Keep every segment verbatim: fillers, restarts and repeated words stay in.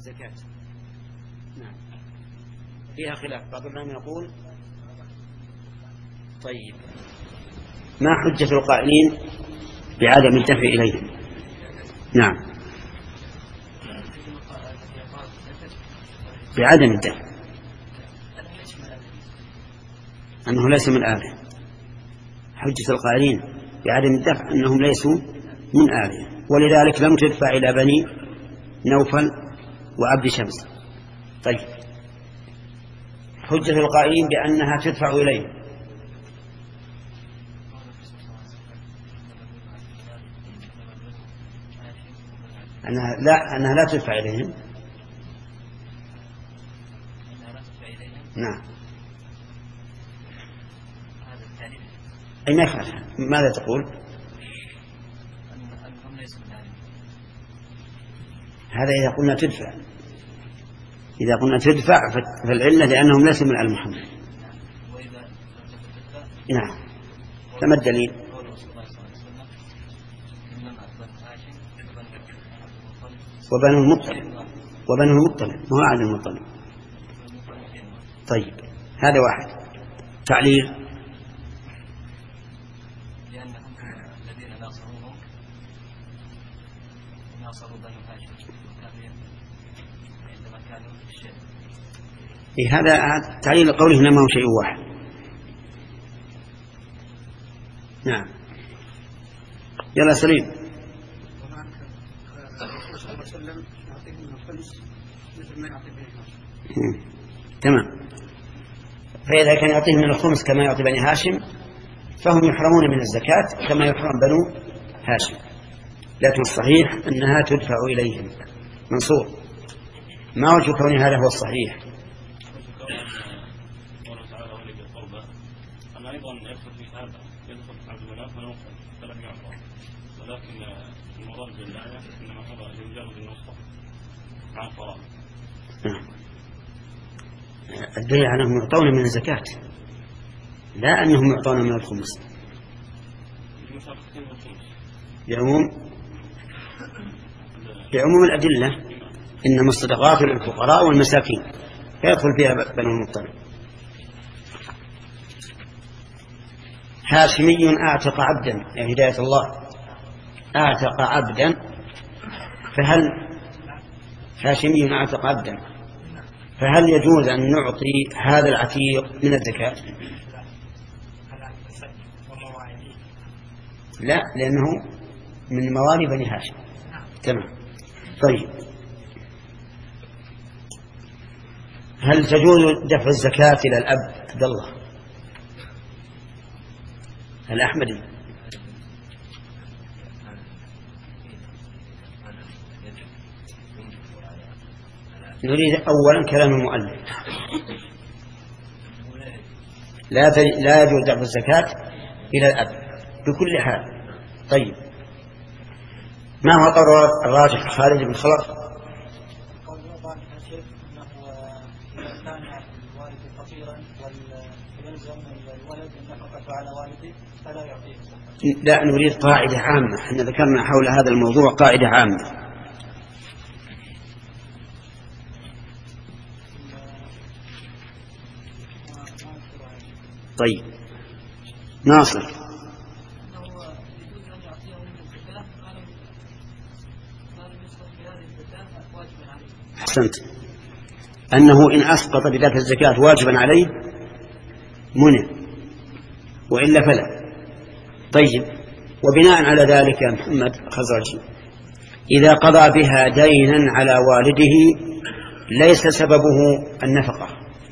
الزكاة. نعم فيها خلاف، بعض العلماء يقول طيب ما حجة القائلين بعدم الدفع إليهم؟ نعم بعدم الدفع، أنه ليس من آله. حجة القائلين بعدم الدفع أنهم ليسوا من آله، ولذلك لم تدفع إلى بني نوفل وعبد شمس. طيب حجة القائلين بأنها تدفع إليهم؟ أنها لا أنها لا تدفع إليهم. نعم أي ما يفعل. ماذا تقول؟ هذا إذا قلنا تدفع، إذا قلنا تدفع فالعلة لأنهم ليسوا من آل محمد. نعم فما الدليل؟ وبنو المطلب وبنو المطلب هو عاد المطلب. طيب هذا واحد. تعليل لأنهم الذين ناصروهم ناصروا بنو هاشم عندما كانوا في الشام. إيه هذا تعليل قوله إنما هو شيء واحد. نعم يلا سليم. تمام. فإذا كان يعطيه من الخمس كما يعطي بني هاشم فهم يحرمون من الزكاة كما يحرم بنو هاشم، لكن الصحيح أنها تدفع إليهم. منصور ما وجه كون هذا هو الصحيح؟ الدليل على أنهم يعطون من الزكاة لا أنهم يعطون من الخمس، بعموم بعموم الأدلة إنما الصدقات للفقراء والمساكين فيدخل فيها بنو المطلب. هاشمي أعتق عبدا يا هداية الله، أعتق عبدا، فهل هاشمي أعتق عبدا فهل يجوز أن نعطي هذا العتيق من الزكاة؟ لا لأنه من موالي بني هاشم. تمام. طيب هل تجوز دفع الزكاة إلى الأب؟ عبد الله الأحمدي. نريد أولا كلام المؤلف لا لا يجوز دفع الزكاة إلى الأب بكل حال. طيب ما هو قرار الراجح خالد بن خلف؟ لا نريد قاعدة عامة، احنا ذكرنا حول هذا الموضوع قاعدة عامة. طيب ناصر. أحسنت، أنه إن أسقط بدفع الزكاة واجبا عليه منع وإلا فلا. طيب وبناء على ذلك يا محمد خزرجي إذا قضى بها دينا على والده ليس سببه النفقة.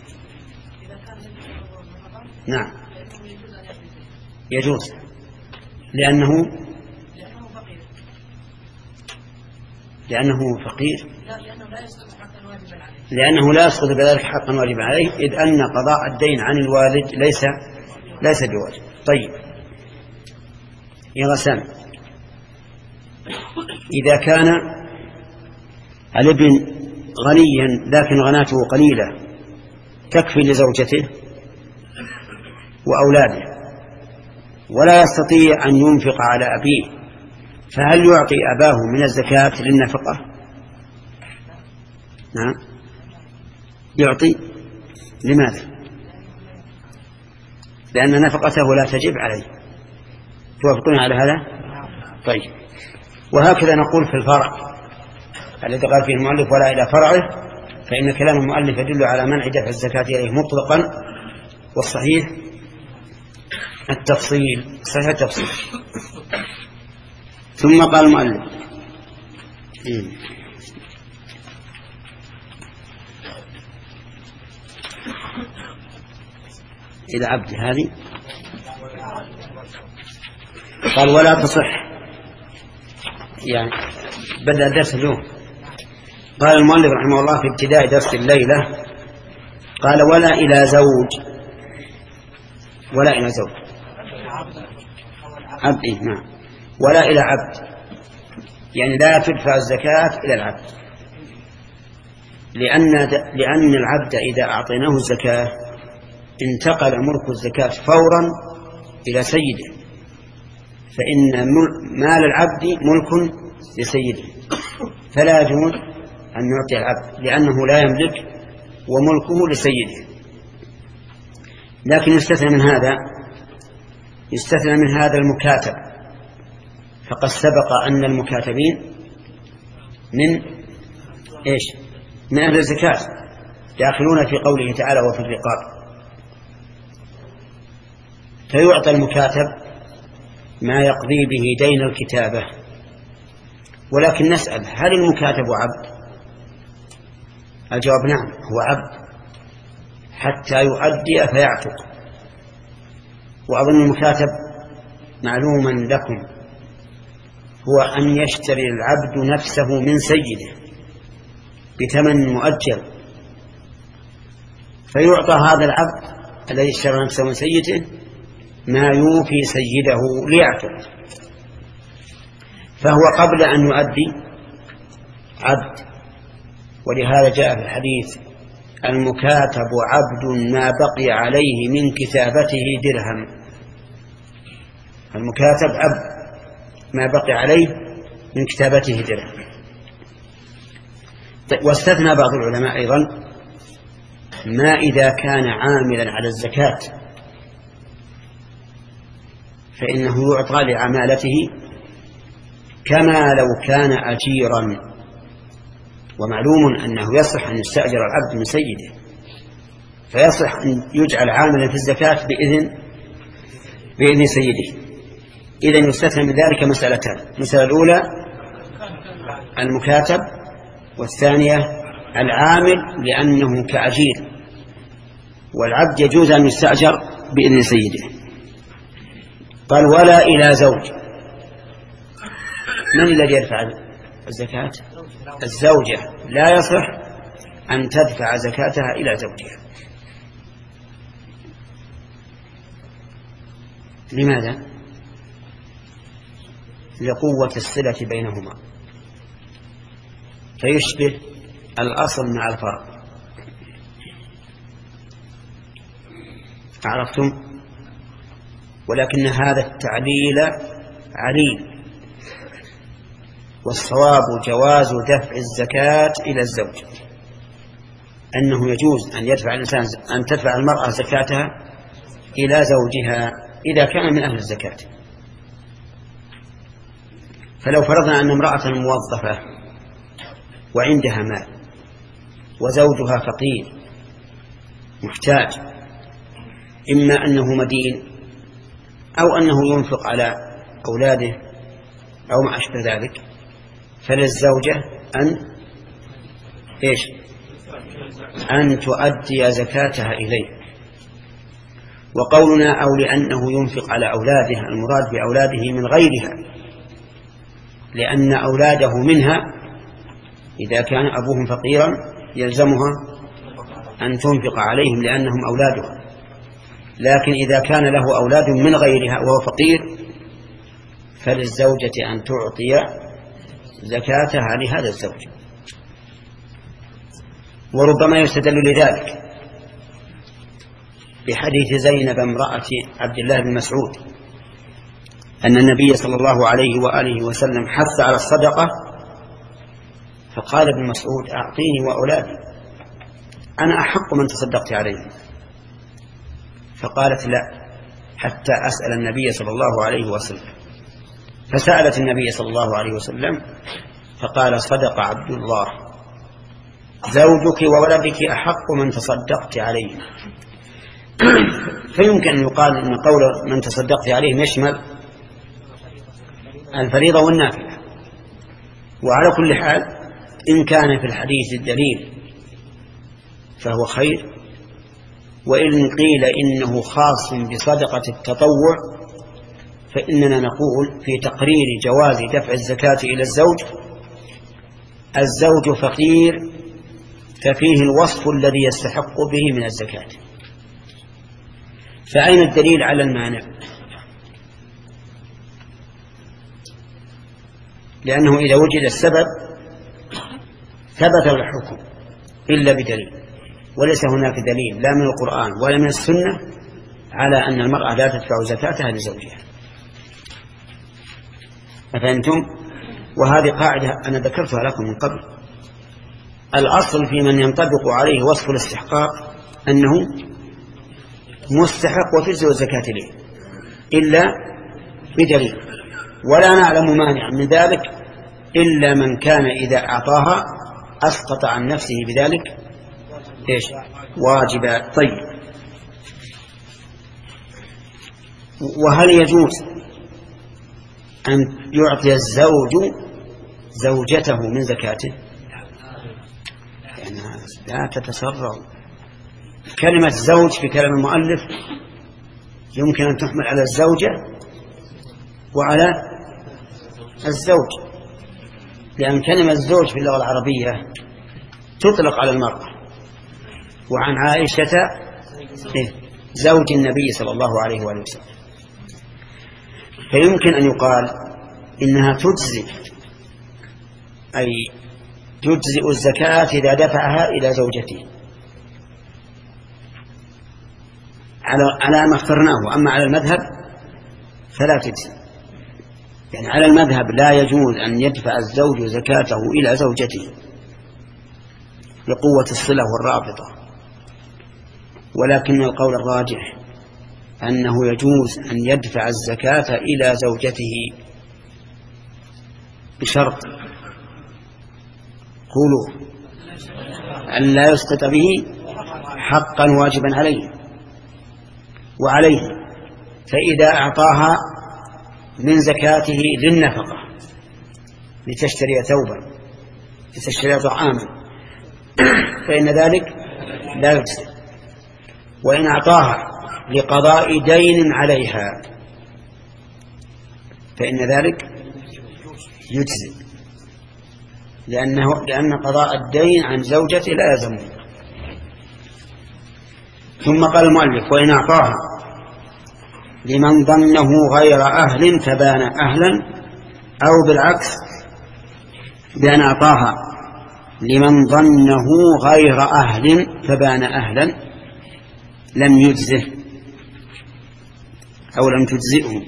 نعم يجوز لأنه لأنه فقير لأنه لا يسقط بذلك حقا واجبا عليه، إذ أن قضاء الدين عن الوالد ليس ليس بواجب. طيب يا غسان، إذا كان الابن غنيا لكن غناته قليلة تكفي لزوجته وأولاده ولا يستطيع أن ينفق على أبيه، فهل يعطي أباه من الزكاة للنفقة؟ نعم يعطي. لماذا؟ لأن نفقته لا تجب عليه. توافقون على هذا؟ طيب. وهكذا نقول في الفرع الذي قال فيه المؤلف ولا إلى فرعه، فإن كلام المؤلف يدل على منع دفع الزكاة إليه مطلقا، والصحيح التفصيل، صحيح التفصيل. ثم قال المؤلف إلى عبد هذه قال ولا تصح، يعني بدأ الدرس اليوم. قال المؤلف رحمه الله في ابتداء درس الليلة قال ولا إلى زوج، ولا إلى زوج عبد، نعم، ولا إلى عبد، يعني لا تدفع الزكاة إلى العبد، لأن لأن العبد إذا أعطيناه الزكاة انتقل ملك الزكاة فورا إلى سيده، فإن مال العبد ملك لسيده، فلا يجوز أن يعطي العبد لأنه لا يملك وملكه لسيده. لكن يستثنى من هذا يستثنى من هذا المكاتب، فقد سبق أن المكاتبين من إيش؟ من أهل الزكاة، داخلون في قوله تعالى وفي الرقاب. فيعطى المكاتب ما يقضي به دين الكتابة. ولكن نسأل هل المكاتب عبد؟ الجواب نعم، هو عبد حتى يؤدي فيعتق. وأظن المكاتب معلوما لكم هو أن يشتري العبد نفسه من سيده بثمن مؤجل، فيعطى هذا العبد الذي اشترى نفسه من سيده ما يوفي سيده ليعتق، فهو قبل أن يؤدي عبد. ولهذا جاء في الحديث المكاتب عبد ما بقي عليه من كتابته درهم. المكاتب عبد ما بقي عليه من كتابته درهم. واستثنى بعض العلماء أيضا ما إذا كان عاملا على الزكاة فإنه يعطى لعمالته كما لو كان أجيرا. ومعلوم أنه يصح أن يستأجر العبد من سيده، فيصح أن يجعل عاملا في الزكاة بإذن بإذن سيده. إذن يستثنى من ذلك مسألتان: المسألة الأولى المكاتب، والثانية العامل لأنه كأجير، والعبد يجوز أن يستأجر بإذن سيده. قال ولا إلى زوج. من الذي يدفع الزكاة؟ الزوجة. لا يصح أن تدفع زكاتها إلى زوجها. لماذا؟ لقوة الصلة بينهما، فيشبه الأصل مع الفرع. عرفتم؟ ولكن هذا التعليل عليل، والصواب جواز دفع الزكاة إلى الزوج، أنه يجوز أن يدفع الإنسان أن تدفع المرأة زكاتها إلى زوجها إذا كان من أهل الزكاة. فلو فرضنا أن امرأة موظفة وعندها مال وزوجها فقير محتاج، إما أنه مدين أو أنه ينفق على أولاده أو ما أشبه ذلك، فللزوجة أن إيش؟ أن تؤدي زكاتها إليه. وقولنا أو لأنه ينفق على أولاده المراد بأولاده من غيرها، لأن أولاده منها إذا كان أبوهم فقيرا يلزمها أن تنفق عليهم لأنهم أولادها، لكن إذا كان له أولاد من غيرها وهو فقير فللزوجة أن تعطي زكاتها لهذا الزوج. وربما يستدل لذلك بحديث زينب امرأة عبد الله بن مسعود أن النبي صلى الله عليه وآله وسلم حث على الصدقة فقال ابن مسعود أعطيني وأولادي، أنا أحق من تصدقت عليه. فقالت لا حتى أسأل النبي صلى الله عليه وسلم. فسألت النبي صلى الله عليه وسلم فقال صدق عبد الله، زوجك وولدك أحق من تصدقت عليه. فيمكن أن يقال أن قول من تصدقت عليه يشمل الفريضة والنافلة. وعلى كل حال إن كان في الحديث الدليل فهو خير، وإن قيل إنه خاص بصدقة التطوع فإننا نقول في تقرير جواز دفع الزكاة إلى الزوج: الزوج فقير ففيه الوصف الذي يستحق به من الزكاة. فأين الدليل على المانع؟ لأنه إذا وجد السبب ثبت الحكم إلا بدليل، وليس هناك دليل لا من القرآن ولا من السنة على أن المرأة لا تدفع زكاتها لزوجها. أفهمتم؟ وهذه قاعدة أنا ذكرتها لكم من قبل. الأصل في من ينطبق عليه وصف الاستحقاق أنه مستحق وتجزئ الزكاة له إلا بدليل، ولا نعلم مانع من ذلك إلا من كان إذا أعطاها أسقط عن نفسه بذلك إيش؟ واجبا. طيب، وهل يجوز أن يعطي الزوج زوجته من زكاته؟ يعني لا تتسرع. كلمة زوج في كلام المؤلف يمكن أن تحمل على الزوجة وعلى الزوج، لأن كلمة الزوج في اللغة العربية تطلق على المرأة. وعن عائشة زوج النبي صلى الله عليه وآله وسلم. فيمكن أن يقال إنها تجزئ، أي تجزئ الزكاة إذا دفعها إلى زوجته على على ما اخترناه. أما على المذهب فلا تجزئ، يعني على المذهب لا يجوز أن يدفع الزوج زكاته إلى زوجته لقوة الصلة والرابطة. ولكن القول الراجح أنه يجوز أن يدفع الزكاة إلى زوجته بشرط قولوا أن لا يسقط به حقا واجبا عليه وعليه. فإذا أعطاها من زكاته للنفقة لتشتري ثوبا لتشتري طعاما فإن ذلك لا يجزي. وإن أعطاها لقضاء دين عليها فإن ذلك يجزي، لأنه لأن قضاء الدين عن زوجته لا يلزمه. ثم قال المؤلف: وإن أعطاها لمن ظنه غير أهل فبان أهلا، أو بالعكس بأن أعطاها لمن ظنه غير أهل فبان أهلا لم يجزه أو لم تجزئه.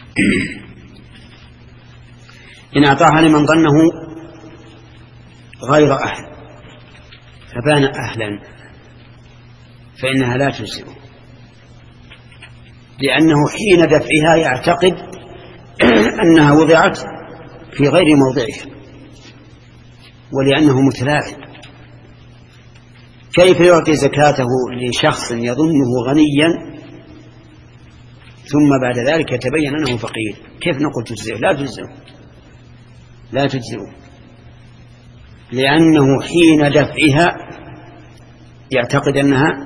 إن أعطاها لمن ظنه غير أهل فبان أهلا فإنها لا تجزئه، لأنه حين دفعها يعتقد أنها وضعت في غير موضعها، ولأنه متلاعب. كيف يعطي زكاته لشخص يظنه غنيا ثم بعد ذلك يتبين أنه فقير؟ كيف نقول تجزئه؟ لا تجزئه لا تجزئه لأنه حين دفعها يعتقد أنها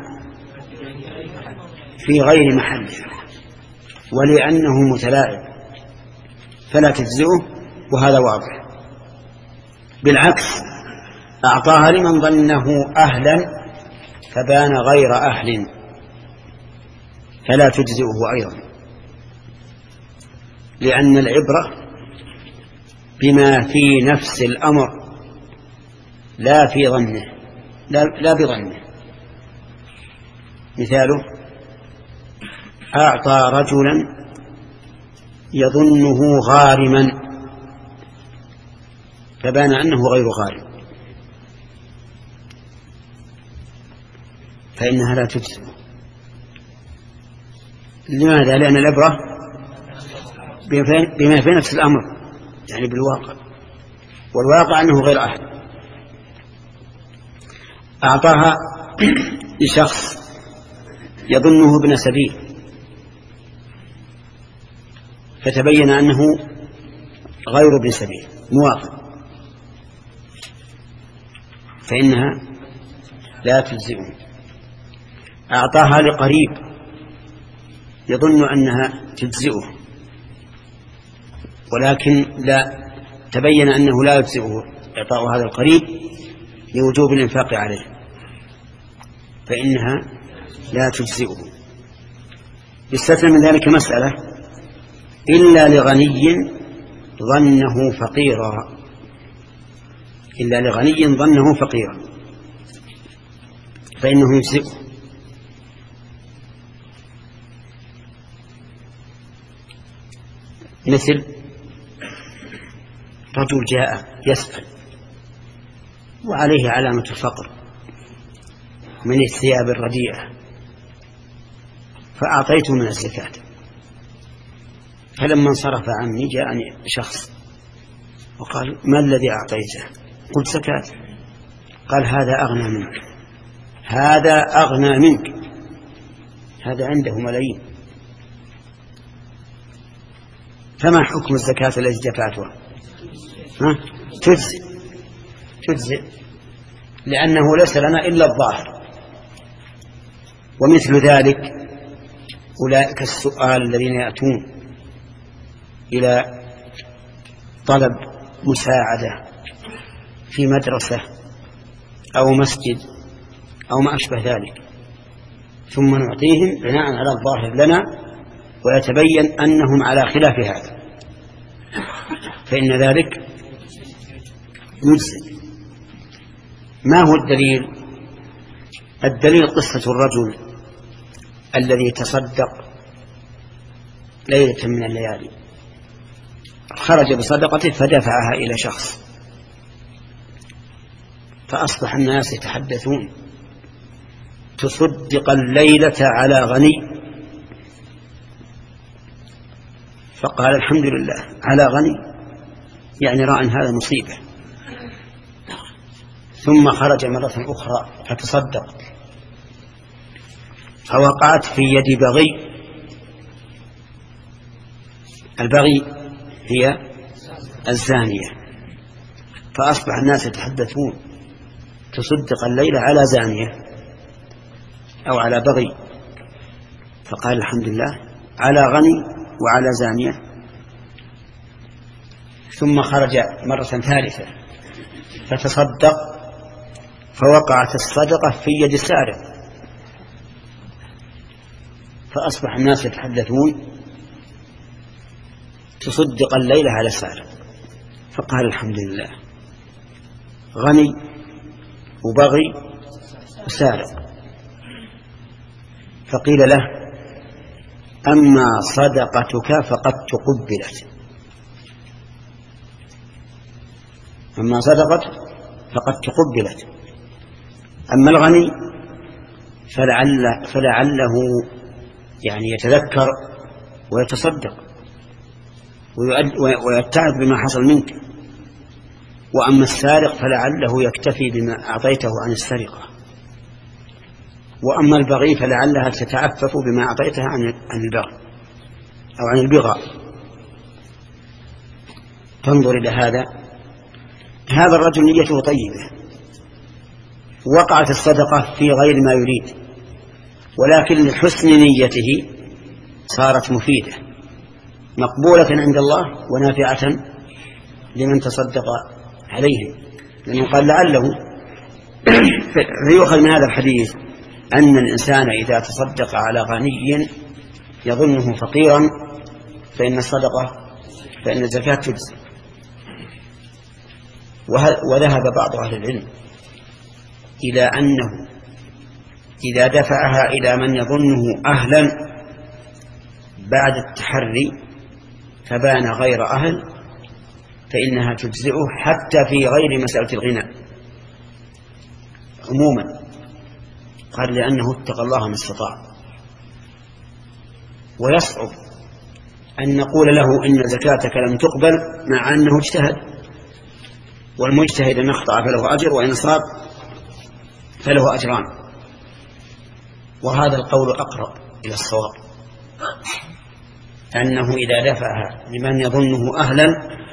في غير محلها، ولأنه متلاعب فلا تجزئه، وهذا واضح. بالعكس أعطاها لمن ظنه أهلا فبان غير أهل فلا تجزئه أيضا، لأن العبرة بما في نفس الأمر لا في ظنه لا, لا بظنه. مثاله: أعطى رجلا يظنه غارما فبان أنه غير غارم فإنها لا تجزئ. لماذا؟ لأن العبرة بما في نفس الأمر، يعني بالواقع، والواقع أنه غير أحد. أعطاها لشخص يظنه ابن سبيل، فتبين أنه غير ابن سبيل موافق، فإنها لا تجزئه. أعطاها لقريب يظن أنها تجزئه، ولكن لا تبين أنه لا يجزئه إعطاء هذا القريب لوجوب الإنفاق عليه، فإنها لا تجزئه. يستثنى من ذلك مسألة: إلا لغني ظنه فقيرا، إلا لغني ظنه فقيرا فإنه يجزئه. مثل رجل جاء يسأل وعليه علامة الفقر من الثياب الرديئة، فأعطيته من الزكاة، فلما انصرف عني جاءني شخص وقال: ما الذي أعطيته؟ قلت: زكاة. قال: هذا أغنى منك، هذا أغنى منك، هذا عنده ملايين، فما حكم الزكاة التي دفعتها؟ تجزئ تجزئ لأنه ليس لنا إلا الظاهر. ومثل ذلك أولئك السؤال الذين يأتون إلى طلب مساعدة في مدرسة أو مسجد أو ما أشبه ذلك، ثم نعطيهم بناء على الظاهر لنا ويتبين أنهم على خلاف هذا، فإن ذلك يجزئ. ما هو الدليل؟ الدليل قصة الرجل الذي تصدق ليلة من الليالي، خرج بصدقته فدفعها إلى شخص، فأصبح الناس يتحدثون: تصدق الليلة على غني. فقال: الحمد لله على غني، يعني رأى أن هذا مصيبة. ثم خرج مرة أخرى فتصدق، فوقعت في يد بغي. البغي هي الزانية، فأصبح الناس يتحدثون: تصدق الليلة على زانية أو على بغي. فقال: الحمد لله على غني وعلى زانية. ثم خرج مرة ثالثة فتصدق، فوقعت الصدقة في يد السارق، فأصبح الناس يتحدثون: تصدق الليلة على السارق. فقال: الحمد لله غني وبغي وسارق. فقيل له: أما صدقتك فقد تقبلت، أما صدقتك فقد تقبلت، أما الغني فلعل فلعله يعني يتذكر ويتصدق ويتعب بما حصل منك، وأما السارق فلعله يكتفي بما أعطيته عن السرقة، وأما البغي فلعلها تتعفف بما أعطيتها عن البغي أو عن البغاء. تنظر إلى هذا، هذا الرجل نيته طيبة، وقعت الصدقة في غير ما يريد، ولكن لحسن نيته صارت مفيدة مقبولة عند الله ونافعة لمن تصدق عليهم، لأنه قال لعله. فيؤخذ من هذا الحديث أن الإنسان إذا تصدق على غني يظنه فقيرا فإن الصدقة فإن الزكاة تجزي. وذهب بعض أهل العلم إلى أنه إذا دفعها إلى من يظنه أهلا بعد التحري فبان غير أهل فإنها تجزئه حتى في غير مسألة الغنى عموما. قال لأنه اتقى الله ما استطاع. ويصعب أن نقول له إن زكاتك لم تقبل مع أنه اجتهد، والمجتهد إن أخطأ فله أجر وإن صاب فله أجران، وهذا القول أقرب إلى الصواب، أنه إذا دفعها لمن يظنه أهلا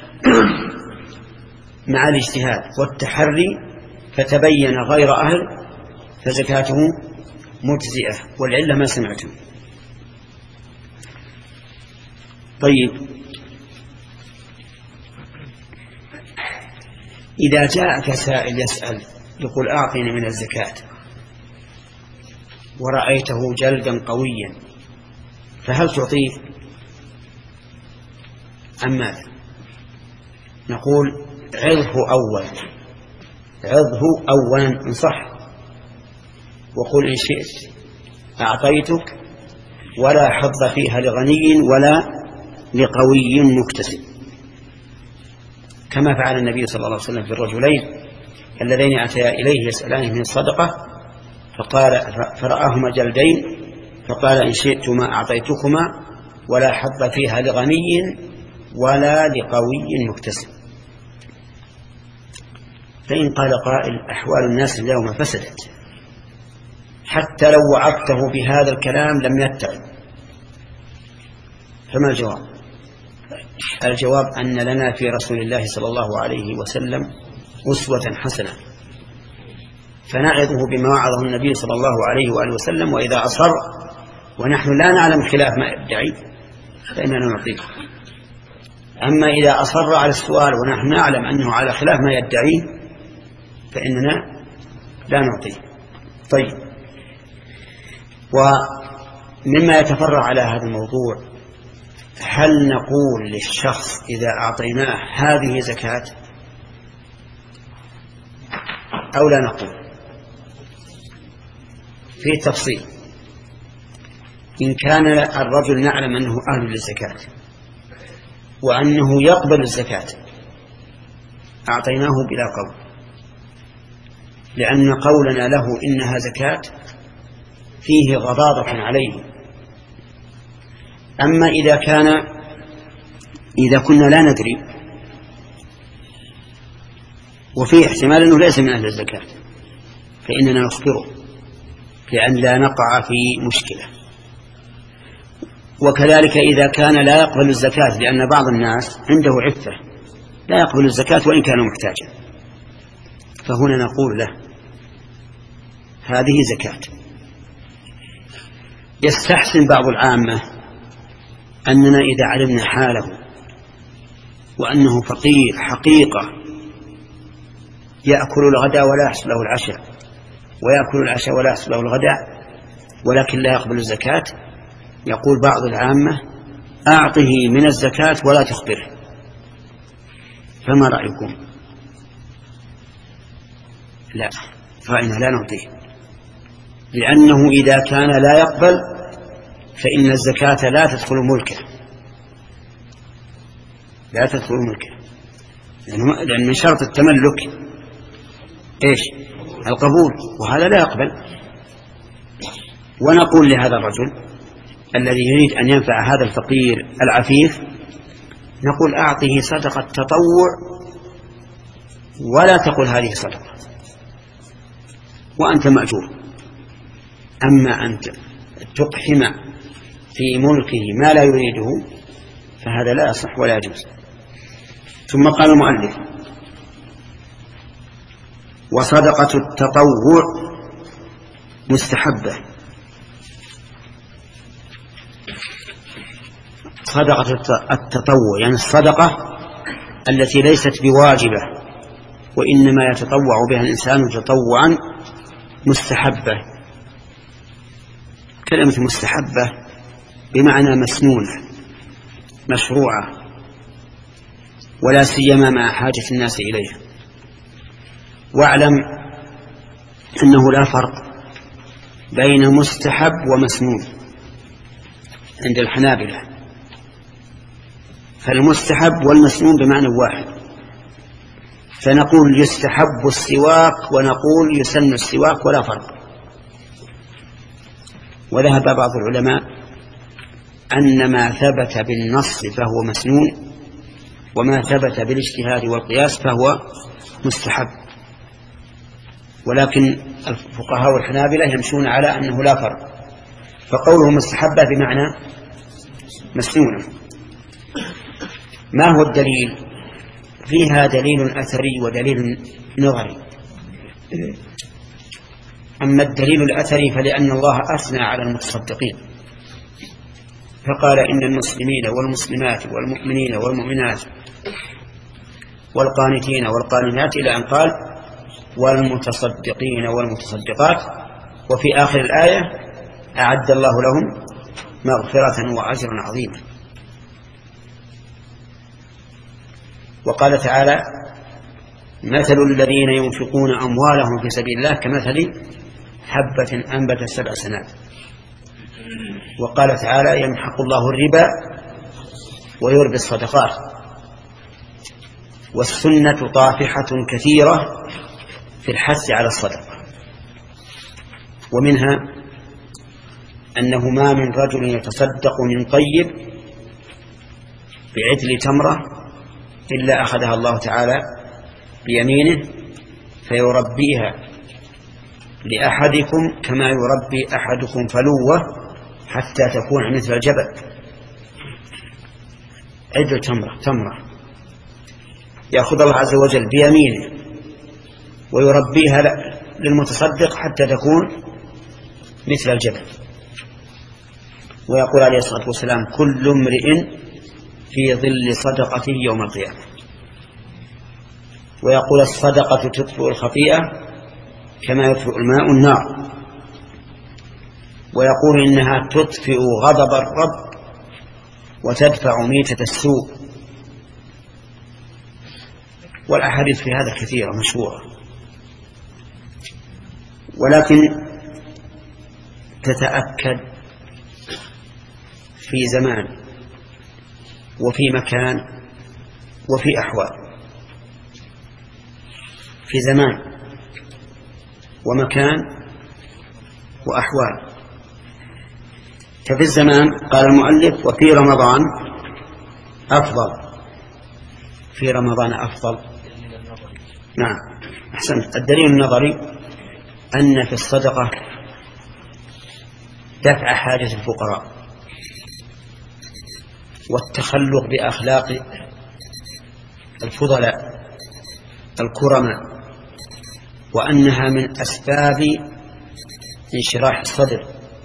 مع الاجتهاد والتحري فتبين غير أهل فزكاته مجزئة، والعلة ما سمعتم. طيب، إذا جاءك سائل يسأل يقول أعطني من الزكاة ورأيته جلدا قويا، فهل تعطيه أم ماذا؟ نقول عظه أولا، عظه أولا إن صح، وقل إن شئت أعطيتك ولا حظ فيها لغني ولا لقوي مكتسب، كما فعل النبي صلى الله عليه وسلم في الرجلين اللذين أتيا إليه يسألانه من الصدقة فقال فرآهما جلدين فقال إن شئتما أعطيتكما ولا حظ فيها لغني ولا لقوي مكتسب. فإن قال قائل أحوال الناس اليوم فسدت، حتى لو وعدته بهذا الكلام لم يتعب، فما الجواب؟ الجواب أن لنا في رسول الله صلى الله عليه وسلم أسوة حسنة، فنعظه بما وعظه النبي صلى الله عليه وآله وسلم، وإذا أصر ونحن لا نعلم خلاف ما يدعي فإننا نعطيه. أما إذا أصر على السؤال ونحن نعلم أنه على خلاف ما يدعيه فإننا لا نعطيه. طيب، ومما يتفرع على هذا الموضوع، هل نقول للشخص إذا أعطيناه هذه زكاة أو لا نقول؟ في تفصيل. إن كان الرجل نعلم أنه أهل للزكاة وأنه يقبل الزكاة أعطيناه بلا قول، لأن قولنا له إنها زكاة فيه غضاضة عليه. أما إذا كان إذا كنا لا ندري وفيه احتمال أنه ليس من أهل الزكاة فإننا نخبره لأن لا نقع في مشكلة. وكذلك إذا كان لا يقبل الزكاة، لأن بعض الناس عنده عفة لا يقبل الزكاة وإن كان محتاجا، فهنا نقول له هذه زكاة. يستحسن بعض العامة أننا إذا علمنا حاله وأنه فقير حقيقة يأكل الغداء ولا يحصل له العشاء ويأكل العشاء ولا يحصل له الغداء ولكن لا يقبل الزكاة، يقول بعض العامة أعطه من الزكاة ولا تخبره. فما رأيكم؟ لا، رأينا لا نعطيه، لأنه إذا كان لا يقبل فإن الزكاة لا تدخل ملكه، لا تدخل ملكه، لأن من شرط التملك إيش؟ القبول، وهذا لا يقبل. ونقول لهذا الرجل الذي يريد أن ينفع هذا الفقير العفيف، نقول أعطه صدقة تطوع ولا تقل هذه صدقة وأنت مأجور. أما أنت تقحم في ملكه ما لا يريده فهذا لا يصح ولا يجوز. ثم قال المؤلف وصدقة التطوع مستحبة. صدقة التطوع يعني الصدقة التي ليست بواجبة وإنما يتطوع بها الإنسان تطوعا مستحبة. كلمة مستحبة بمعنى مسنونة مشروعة، ولا سيما مع حاجة الناس إليها. واعلم أنه لا فرق بين مستحب ومسنون عند الحنابلة، فالمستحب والمسنون بمعنى واحد، فنقول يستحب السواك ونقول يسن السواك ولا فرق. وذهب بعض العلماء أن ما ثبت بالنص فهو مسنون، وما ثبت بالاجتهاد والقياس فهو مستحب. ولكن الفقهاء والحنابلة يمشون على أنه لا فرق، فقوله مستحبة بمعنى مسنونة. ما هو الدليل؟ فيها دليل أثري ودليل نظري. أما الدليل الأثري فلأن الله أثنى على المتصدقين فقال إن المسلمين والمسلمات والمؤمنين والمؤمنات والقانتين والقانتات إلى أن قال والمتصدقين والمتصدقات، وفي آخر الآية أعد الله لهم مغفرة وأجرا عظيما. وقال تعالى مثل الذين ينفقون أموالهم في سبيل الله كمثل حبة أنبتت سبع سنابل. وقال تعالى يمحق الله الربا ويربي الصدقات. والسنة طافحة كثيرة في الحث على الصدقة، ومنها أنه ما من رجل يتصدق من طيب بعدل تمرة إلا أخذها الله تعالى بيمينه فيربيها لأحدكم كما يربي أحدكم فلوة حتى تكون مثل الجبل. عدل تمرة تمرة يأخذ الله عز وجل بيمينه ويربيها للمتصدق حتى تكون مثل الجبل. ويقول عليه الصلاة والسلام كل امرئ في ظل صدقته يوم القيامة. ويقول الصدقة تطفئ الخطيئة كما يطفئ الماء النار. ويقول إنها تطفئ غضب الرب وتدفع ميتة السوء. والأحاديث في هذا كثيرة مشهورة، ولكن تتأكد في زمان وفي مكان وفي أحوال. في زمان ومكان وأحوال. ففي الزمان قال المؤلف وفي رمضان أفضل. في رمضان أفضل. نعم أحسنت. الدليل النظري أن في الصدقة دفع حاجة الفقراء والتخلق بأخلاق الفضلاء الكرماء، وأنها من أسباب انشراح الصدر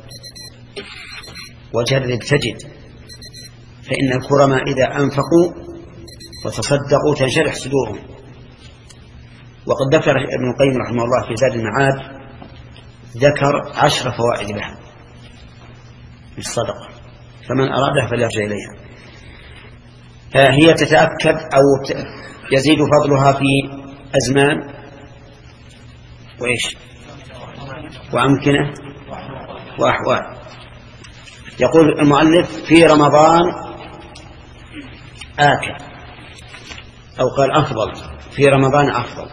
وجرب تجد. فإن الكرماء إذا أنفقوا وتصدقوا تنشرح صدورهم. وقد ذكر ابن القيم رحمه الله في زاد المعاد ذكر عشر فوائد لها للصدقة، فمن أرادها فليرجع إليها. هي تتأكد أو يزيد فضلها في أزمان وإيش وأمكنة وأحوال. يقول المؤلف في رمضان آكل، أو قال أفضل. في رمضان أفضل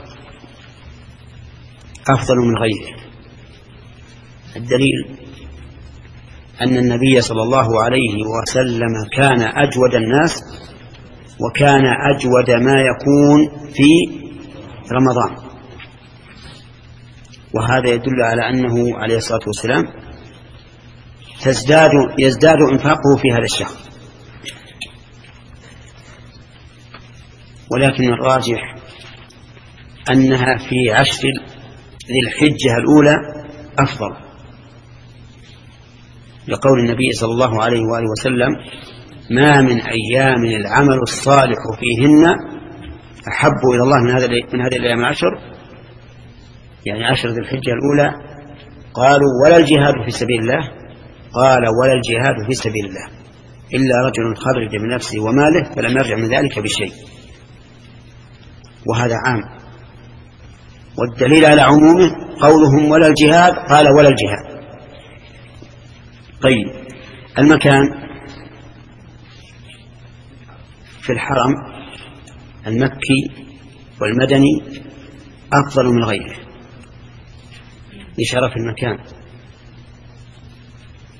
أفضل من غيره. الدليل أن النبي صلى الله عليه وسلم كان أجود الناس، وكان أجود ما يكون في رمضان. وهذا يدل على أنه عليه الصلاة والسلام تزداد يزداد إنفاقه في هذا الشهر. ولكن الراجح أنها في عشر ذي الحجة الأولى أفضل، لقول النبي صلى الله عليه وآله وسلم ما من أيام العمل الصالح فيهن أحب إلى الله من هذا من هذه الأيام العشر، يعني عشر ذي الحجة الأولى. قالوا ولا الجهاد في سبيل الله؟ قال ولا الجهاد في سبيل الله إلا رجل خرج بنفسه وماله فلم يرجع من ذلك بشيء. وهذا عام، والدليل على عمومه قولهم ولا الجهاد، قال ولا الجهاد. طيب المكان في الحرم المكي والمدني أفضل من غيره لشرف المكان.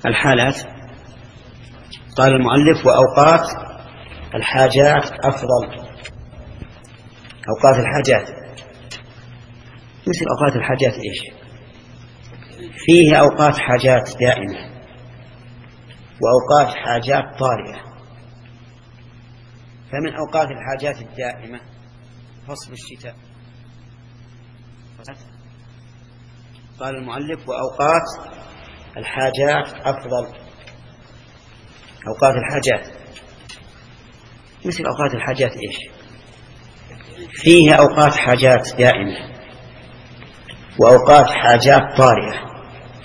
الحالات. قال المؤلف وأوقات الحاجات أفضل. أوقات الحاجات مثل أوقات الحاجات إيش؟ فيه أوقات حاجات دائمة وأوقات حاجات طارئة. فمن أوقات الحاجات الدائمة فصل الشتاء. قال المؤلف وأوقات الحاجات أفضل. أوقات الحاجات مثل أوقات الحاجات إيش؟ فيه أوقات حاجات دائمة وأوقات حاجات طارئة.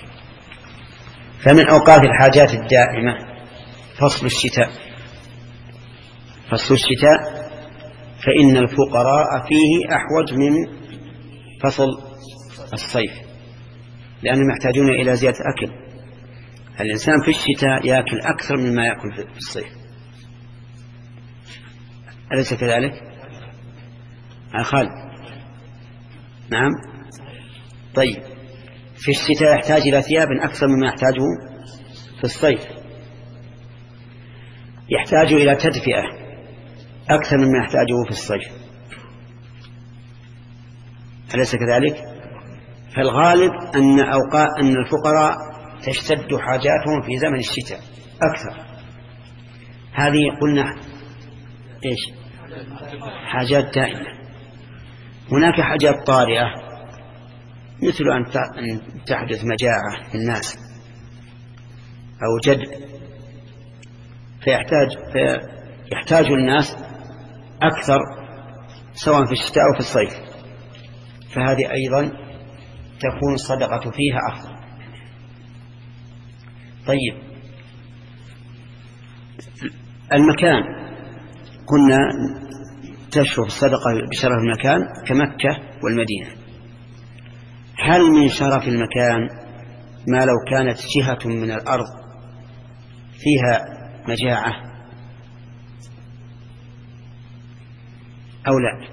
فمن أوقات الحاجات الدائمة فصل الشتاء. فصل الشتاء فإن الفقراء فيه أحوج من فصل الصيف، لأنهم يحتاجون إلى زيادة أكل. الإنسان في الشتاء يأكل أكثر مما يأكل في الصيف، أليس كذلك؟ أخال نعم. طيب في الشتاء يحتاج إلى ثياب أكثر مما يحتاجه في الصيف، يحتاج إلى تدفئة أكثر مما يحتاجه في الصيف، أليس كذلك؟ فالغالب أن أوقات أن الفقراء تشتد حاجاتهم في زمن الشتاء أكثر. هذه قلنا إيش؟ حاجات دائمة. هناك حاجات طارئة مثل أن تحدث مجاعة للناس أو جد، فيحتاج فيحتاج الناس أكثر سواء في الشتاء أو في الصيف، فهذه أيضا تكون الصدقة فيها أفضل. طيب المكان كنا تشرف الصدقة بشرف المكان كمكة والمدينة. هل من شرف المكان ما لو كانت جهة من الأرض فيها مجاعة أو لا؟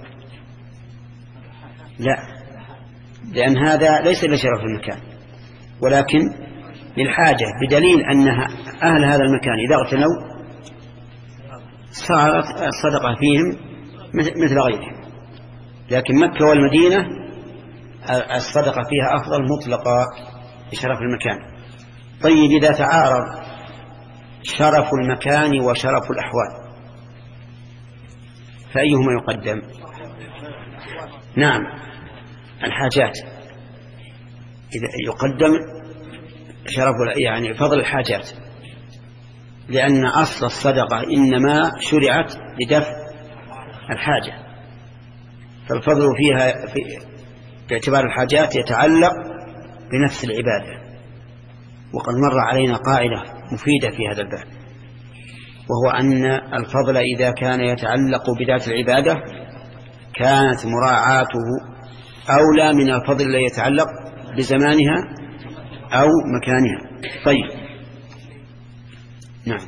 لا، لأن هذا ليس لشرف المكان ولكن للحاجة، بدليل أن أهل هذا المكان إذا اغتنوا صارت الصدقة فيهم مثل غيرهم. لكن مكة والمدينة الصدقة فيها أفضل مطلقة بشرف المكان. طيب إذا تعارض شرف المكان وشرف الأحوال فأيهما يقدم؟ نعم الحاجات، إذا يقدم شرف يعني فضل الحاجات، لأن أصل الصدقة إنما شرعت لدفع الحاجة، فالفضل فيها في باعتبار الحاجات يتعلق بنفس العبادة. وقد مر علينا قاعدة مفيدة في هذا الباب، وهو أن الفضل إذا كان يتعلق بذات العبادة كانت مراعاته أولى من الفضل الذي يتعلق بزمانها أو مكانها. طيب نعم.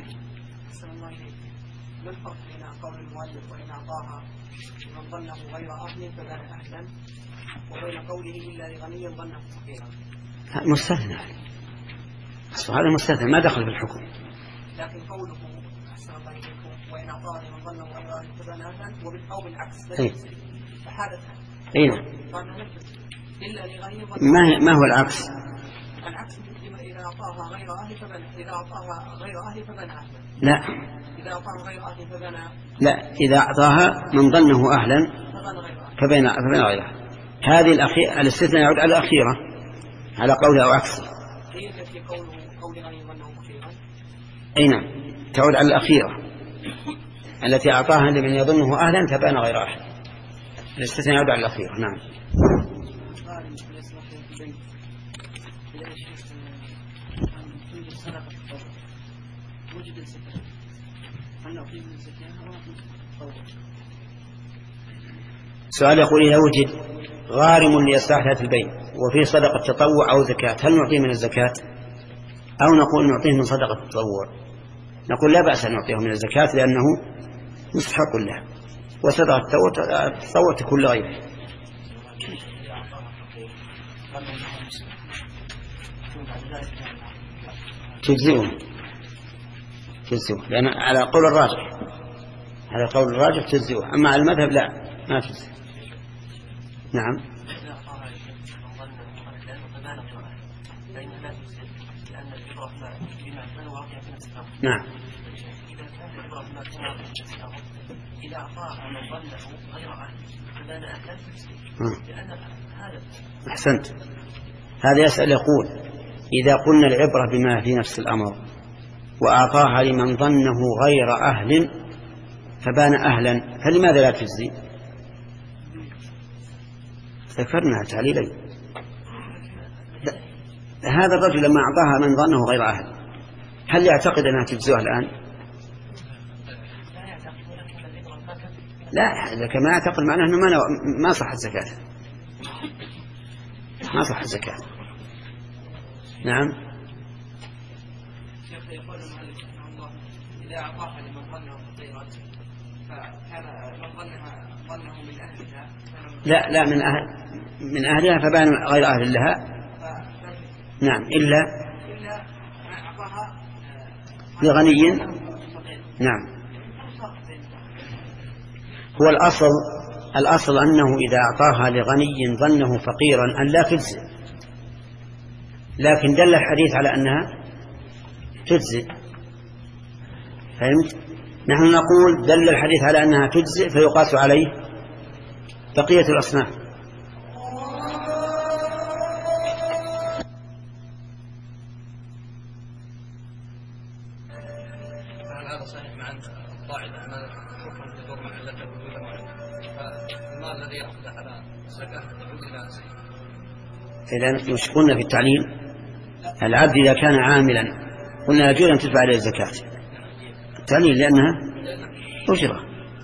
ما الفرق بين قول المؤلف وإن أعطاها من ظنه غير أهل فكان أهلا، وبين قوله إلا لغني ظنه فقيرا؟ مستثنى، هذا مستثنى ما دخل في الحكم. لكن قوله أحسن الله إليكم وإن أعطاها من ظنه غير أهل فكان أهلا أو بالعكس أي فحادث أين إلا لغني ما ما هو العكس؟ العكس إذا أعطاها غير أهل فبنى إذا أعطاها غير أهل فبنى أهلا. لا إذا أعطاها غير أهل فبنى لا إذا أعطاها من ظنه أهلا فبنى فبنى غيره. هذه الأخيرة الاستثناء يعود على الأخيرة على قوله أو عكسه. في قوله قول غني ظنه فقيرا. أي نعم تعود على الأخيرة التي أعطاها لمن يظنه أهلا فبنى غير أهل. الاستثناء يعود على الأخيرة. نعم. سؤال يقول إذا وجد غارم لإصلاح ذات البين وفيه صدقة تطوع أو زكاة هل نعطيه من الزكاة أو نقول نعطيه من صدقة التطوع؟ نقول لا بأس أن نعطيه من الزكاة لأنه مستحق له، وصدقة التطوع تكون لغيره. تجزئه تجزئه لأن على قول الراجح على قول الراجح تجزئه، أما على المذهب لا ما تجزئ. نعم. نعم. إذا أعطاها من ظنه غير أهل فبان أهلا لأن هذا. أحسنت. هذا يسأل يقول إذا قلنا العبرة بما في نفس الأمر وأعطاها لمن ظنه غير أهل فبان أهلا فلماذا لا تجزي؟ ذكرنا تعليلين. هذا الرجل لما أعطاها من ظنه غير أهل هل يعتقد أنها تجزئها الآن؟ لا، إذا كما يعتقد معناه أنه ما ما صح الزكاة ما صح الزكاة. نعم. شيخ يقول المؤلف رحمه الله إذا أعطاها لمن ظنه فقيرا فكان من ظنها ظنه من أهلها. لا لا من أهل من أهلها فبان غير أهل لها. نعم إلا إلا ما أعطاها لغني. نعم. هو الأصل الأصل أنه إذا أعطاها لغني ظنه فقيرا أن لا تجزئ، لكن دل الحديث على أنها تجزئ. فهمت؟ نحن نقول دل الحديث على أنها تجزئ فيقاس عليه بقية الأصناف. هذا صحيح مع القاعدة أن حكم في دور محلته وجود موعد، فالمال الذي يأخذ على الزكاة يعود إلى زكاة. إذا مش قلنا في التعليل العبد إذا كان عاملا قلنا يجوز أن تدفع عليه الزكاة التعليل لأنها أجرة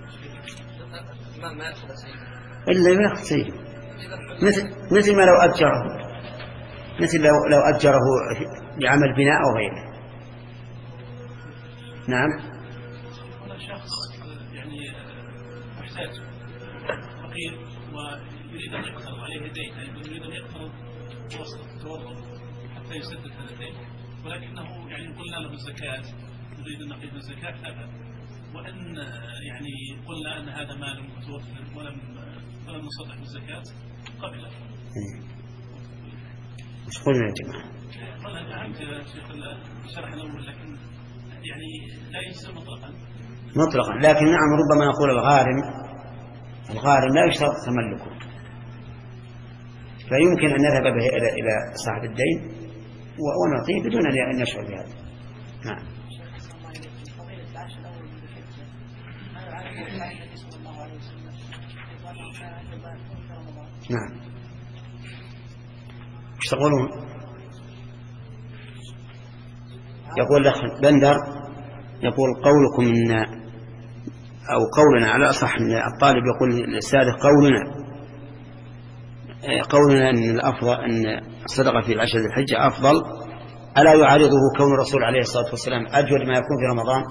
إلا يأخذ سيده مثل مثل ما لو أجره مثل لو لو أجره لعمل بناء أو غيره. نعم. هنا شخص يعني محتاج فقير ويريد أن يقترض عليه دين، يعني يريد أن يقترض وسط التوظف حتى يسدد هذا الدين، ولكنه يعني قلنا له الزكاة نريد أن نقيم الزكاة أبدا، وأن يعني قلنا أن هذا مال متوفر ولم ولم نصدق بالزكاة قبله. مش قلنا يا جماعة؟ قلنا فهمت يا شيخ الشرح الأول، لكن يعني لا يجزم مطلقا مطلقا، لكن نعم ربما نقول الغارم الغارم لا يشترط تملكه، فيمكن أن نذهب به إلى إلى صاحب الدين ونعطيه بدون أن نشعر بهذا. نعم. نعم. ايش تقولون؟ يقول الأخ بندر يقول قولكم إن أو قولنا على أصح الطالب يقول للسادة قولنا قولنا أن الأفضل أن الصدقة في العشر ذي الحجة أفضل، ألا يعارضه كون الرسول عليه الصلاة والسلام أجود ما يكون في رمضان؟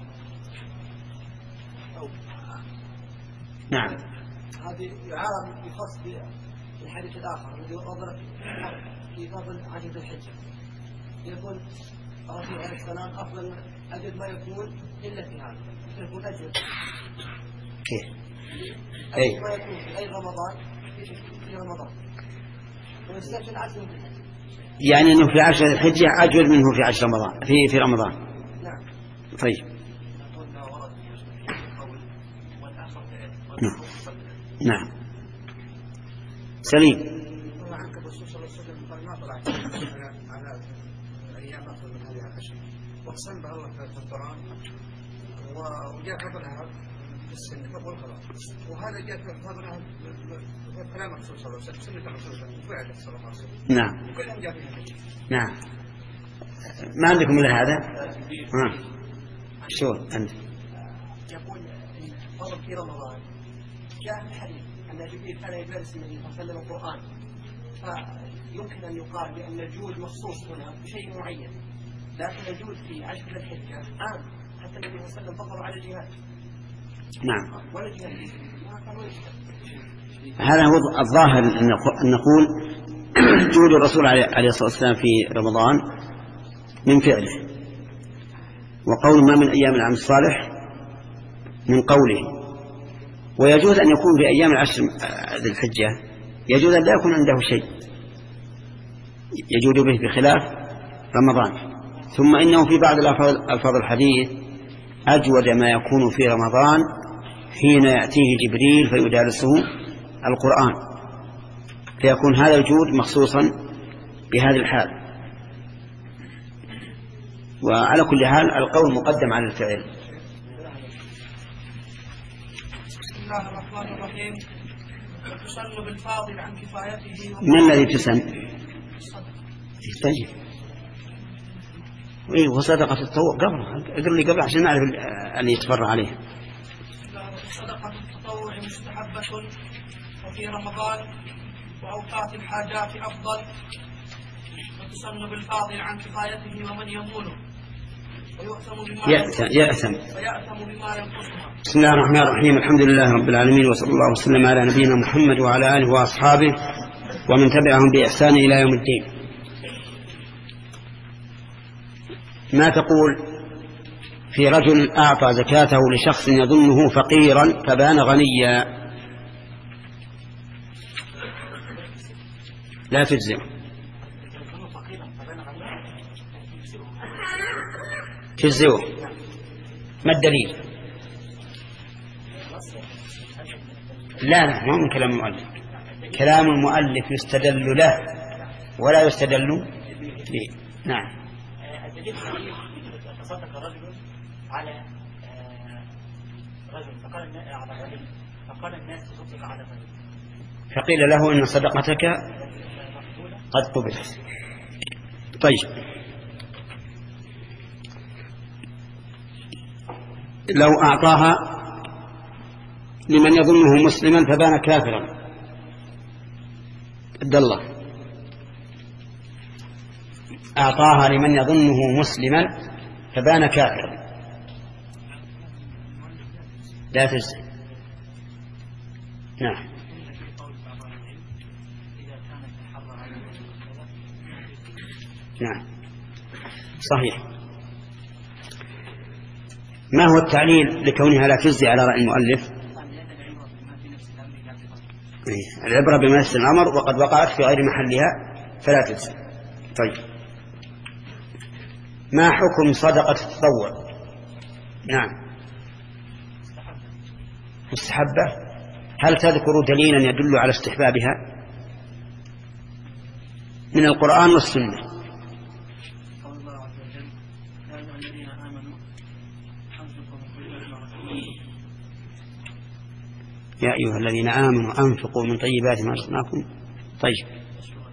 نعم. هذه يعارض بفصل الحديث الآخر الذي وضع في فضل عشر ذي الحجة، يقول الرسول عليه السلام أفضل أجد ما يكون إلا في هذا، يكون أجد كيف؟ أي ما يكون في أي رمضان في رمضان ويستشهد عشر ذي الحجة، يعني أنه في عشر ذي الحجة أجود منه في عشر رمضان في في رمضان. نعم. طيب. نعم. نعم. سليم. عنك الرسول صلى الله عليه وسلم قال ما طلعت على أيام أفضل من هذه العشر، واقسم بها الله في القرآن وجاء فضلها بالسنة فضل خلاص، وهذا جاء فضلها كلام الرسول صلى الله عليه وسلم سنة الرسول صلى الله عليه وسلم وفعله صلى الله عليه وسلم. نعم. وكلهم جاء فيها. نعم. ما عندكم إلا هذا؟ ها. شو أنت؟ يقول فضل في رمضان جاء الحديث أن جبريل كان يجلس النبي صلى الله عليه وسلم القرآن، فيمكن أن يقال بأن الجود مخصوص هنا بشيء معين، لكن الجود في عشر ذي الحجة عام، حتى النبي صلى الله عليه وسلم فضل على الجهاد. نعم. ولا جهاد هذا هو الظاهر أن نقول جود الرسول عليه الصلاة والسلام في رمضان من فعله، وقول ما من أيام العام الصالح من قوله. ويجوز أن يكون في أيام العشر ذي الحجة، يجوز أن لا يكون عنده شيء يجود به بخلاف رمضان. ثم إنه في بعض الألفاظ الحديث أجود ما يكون في رمضان حين يأتيه جبريل فيدارسه القرآن، فيكون هذا الجود مخصوصا بهذه الحال. وعلى كل حال القول مقدم على الفعل. بسم الله الرحمن الرحيم. وتسن بالفاضل عن كفايته. من الذي تسن؟ طيب، إيه وصدقة التطوع قبل اقرأ لي قبل عشان نعرف أن يتفرع عليه. صدقة التطوع مستحبة وفي رمضان وأوقات الحاجات أفضل، وتسن بالفاضل عن كفايته ومن يمونه ويأثم بما يأثم, يأثم. ويأثم بما ينقصها. بسم الله الرحمن الرحيم. الحمد لله رب العالمين، وصلى الله وسلم على نبينا محمد وعلى آله وأصحابه ومن تبعهم بإحسان إلى يوم الدين. ما تقول في رجل أعطى زكاته لشخص يظنه فقيرا فبان غنيا؟ لا تجزئ. تجزئه. ما الدليل؟ لا لا ما من كلام المؤلف. كلام المؤلف يستدل له ولا يستدل به. نعم. تصدق رجل على رجل فقال فقال الناس تصدق على رجل، فقيل له إن صدقتك قد قبلت. طيب، لو أعطاها لمن يظنه مسلما فبان كافرا، عبد الله أعطاها لمن يظنه مسلما فبان كافرا، لا تجزي. نعم. نعم صحيح. ما هو التعليل لكونها لا تجزي على رأي المؤلف؟ العبرة بما يفسر الأمر وقد وقعت في غير محلها فلا تجزي. طيب، ما حكم صدقة التطوع؟ نعم مستحبة. هل تذكر دليلا يدل على استحبابها من القرآن والسنة؟ قول الله عز وجل: يا أيها الذين آمنوا أنفقوا من طيبات ما رزقناكم. يا أيها الذين آمنوا أنفقوا من طيبات ما رزقناكم. طيب،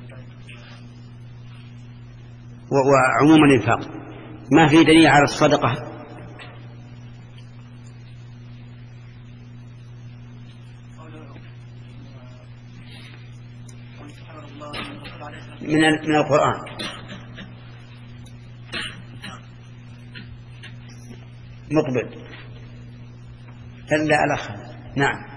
وعموم الإنفاق ما في دليل على الصدقة من من القرآن. مقبل إلا الأخ. نعم.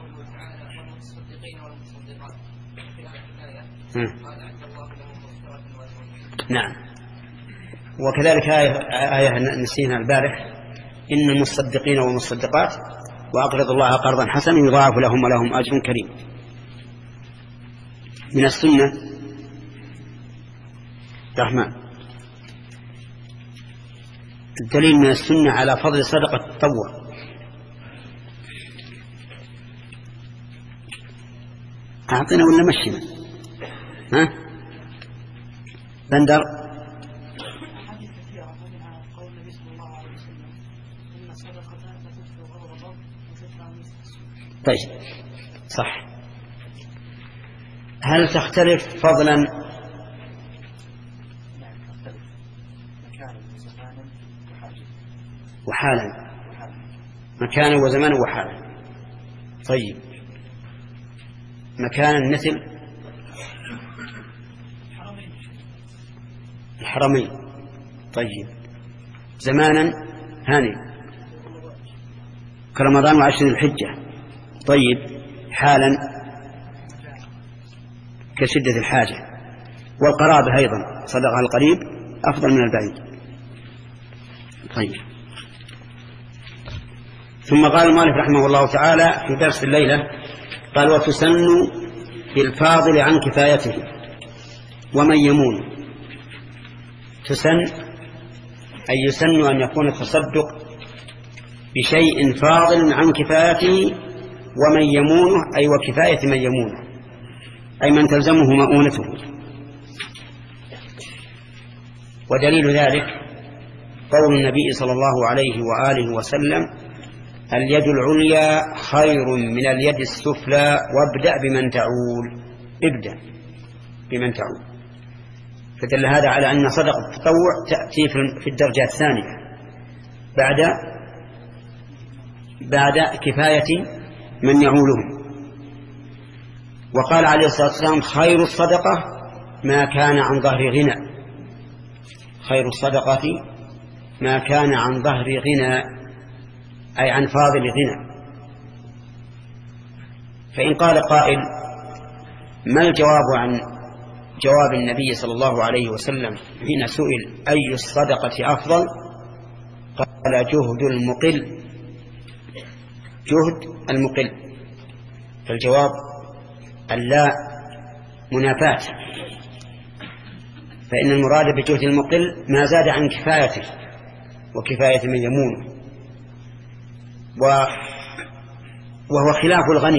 نعم. وكذلك آية, آية نسينا البارح: إن المصدقين والمصدقات وأقرضوا الله قرضا حسنا يضاعف لهم ولهم أجر كريم. من السنة رحمن الدليل من السنة على فضل صدقة التطوع. أعطينا ولا مشينا؟ ها بندر؟ طيب صح. هل تختلف فضلا؟ وحالا. مكانا وزمانا وحالا. طيب، مكانا مثل الحرمين. طيب، زمانا هاني كرمضان وعشر الحجة. طيب، حالا كشدة الحاجة. والقرابة أيضا صدقة القريب أفضل من البعيد. طيب. ثم قال المؤلف رحمه الله تعالى في درس الليلة قال وتسن بالفاضل عن كفايته ومن يمون. تسن أي يسن أن يكون التصدق بشيء فاضل عن كفايته ومن يمونه أي وكفاية من يمونه أي من تلزمه مؤونته. ودليل ذلك قول النبي صلى الله عليه وآله وسلم اليد العليا خير من اليد السفلى وابدأ بمن تعول. ابدأ بمن تعول. فدل هذا على أن صدقة التطوع تأتي في الدرجات الثانية بعد بعد كفاية من يعولهم. وقال عليه الصلاة والسلام خير الصدقة ما كان عن ظهر غنى. خير الصدقة ما كان عن ظهر غنى أي عن فاضل غنى. فإن قال قائل ما الجواب عن جواب النبي صلى الله عليه وسلم حين سئل أي الصدقة أفضل قال جهد المقل. جهد المقل. فالجواب اللا منافاة، فإن المراد بجهد المقل ما زاد عن كفايته وكفاية من يمونه، وهو خلاف الغني.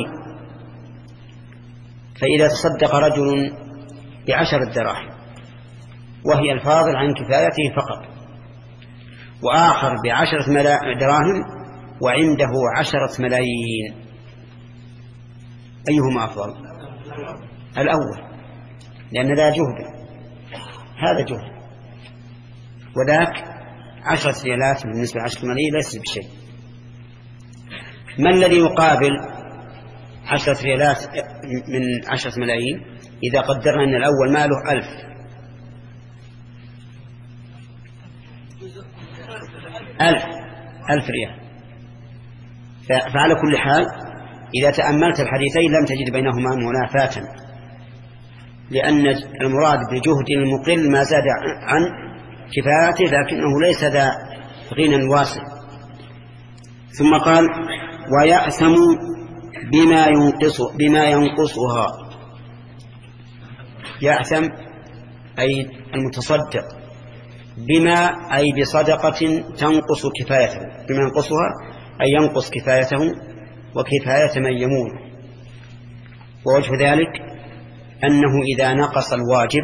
فإذا تصدق رجل بعشرة دراهم وهي الفاضل عن كفايته فقط، وآخر بعشرة دراهم وعنده عشرة ملايين، أيهما أفضل؟ الأول، لأن ذا جهد، هذا جهد، وذاك عشرة ريالات بالنسبة لعشرة ملايين ليس بشيء. ما الذي يقابل عشرة ريالات من عشرة ملايين إذا قدرنا أن الأول ماله ألف؟ ألف ألف ريال. فعلى كل حال إذا تأملت الحديثين لم تجد بينهما منافاة، لأن المراد بجهد المقل ما زاد عن كفايته لكنه ليس ذا غنى واسع. ثم قال ويأثم بما ينقص بما ينقصها. يأثم أي المتصدق، بما أي بصدقة تنقص كفايته، بما ينقصها أي ينقص كفايته وكفاية من يمون. ووجه ذلك أنه إذا نقص الواجب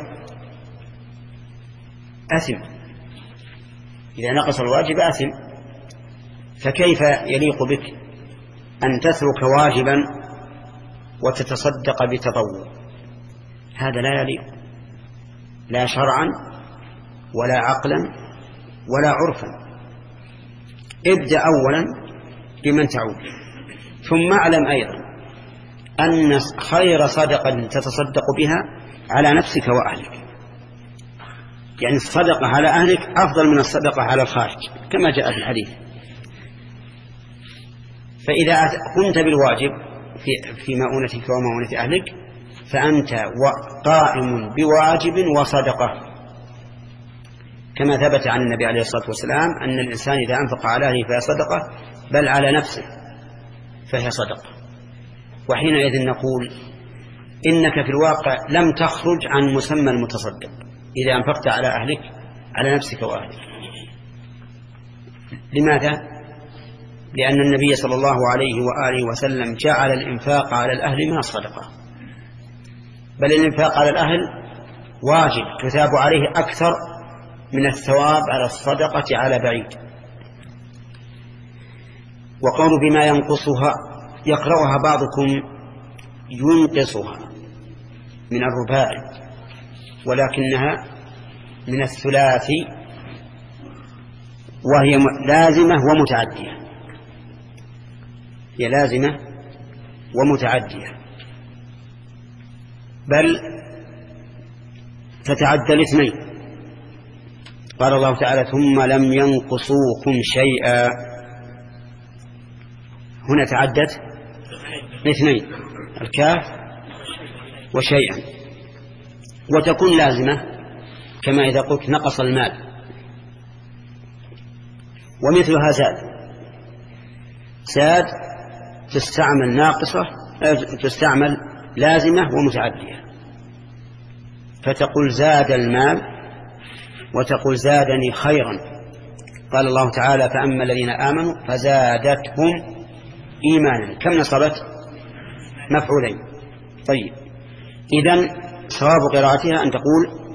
أثم، إذا نقص الواجب أثم. فكيف يليق بك أن تترك واجبا وتتصدق بتطوع؟ هذا لا يليق، لا شرعا ولا عقلا ولا عرفا. ابدأ أولا بمن تعود، ثم اعلم أيضا أن خير صدقة تتصدق بها على نفسك وأهلك، يعني الصدقة على أهلك أفضل من الصدقة على الخارج كما جاء في الحديث. فإذا قمت بالواجب في, في مؤونتك ومؤونة أهلك فأنت قائم بواجب وصدقة، كما ثبت عن النبي عليه الصلاة والسلام أن الإنسان إذا أنفق على أهله فهي صدقة، بل على نفسه فهي صدقة. وحينئذ نقول إنك في الواقع لم تخرج عن مسمى المتصدق إذا أنفقت على أهلك على نفسك وأهلك. لماذا؟ لأن النبي صلى الله عليه وآله وسلم جعل الإنفاق على الأهل من الصدقة، بل الإنفاق على الأهل واجب تثاب عليه أكثر من الثواب على الصدقة على بعيد. وقول بما ينقصها يقرأها بعضكم ينقصها من الرباعي، ولكنها من الثلاثي وهي لازمة ومتعدية، هي لازمة ومتعدية، بل تتعدى الاثنين. قال الله تعالى ثم لم ينقصوكم شيئا، هنا تعدت الاثنين الكاف وشيئا، وتكون لازمة كما إذا قلت نقص المال. ومثلها زاد. زاد تستعمل ناقصة، تستعمل لازمة ومتعدية، فتقول زاد المال وتقول زادني خيرا. قال الله تعالى فأما الذين آمنوا فزادتهم إيمانا، كم نصبت؟ مفعولين. طيب إذن صواب قراءتها أن تقول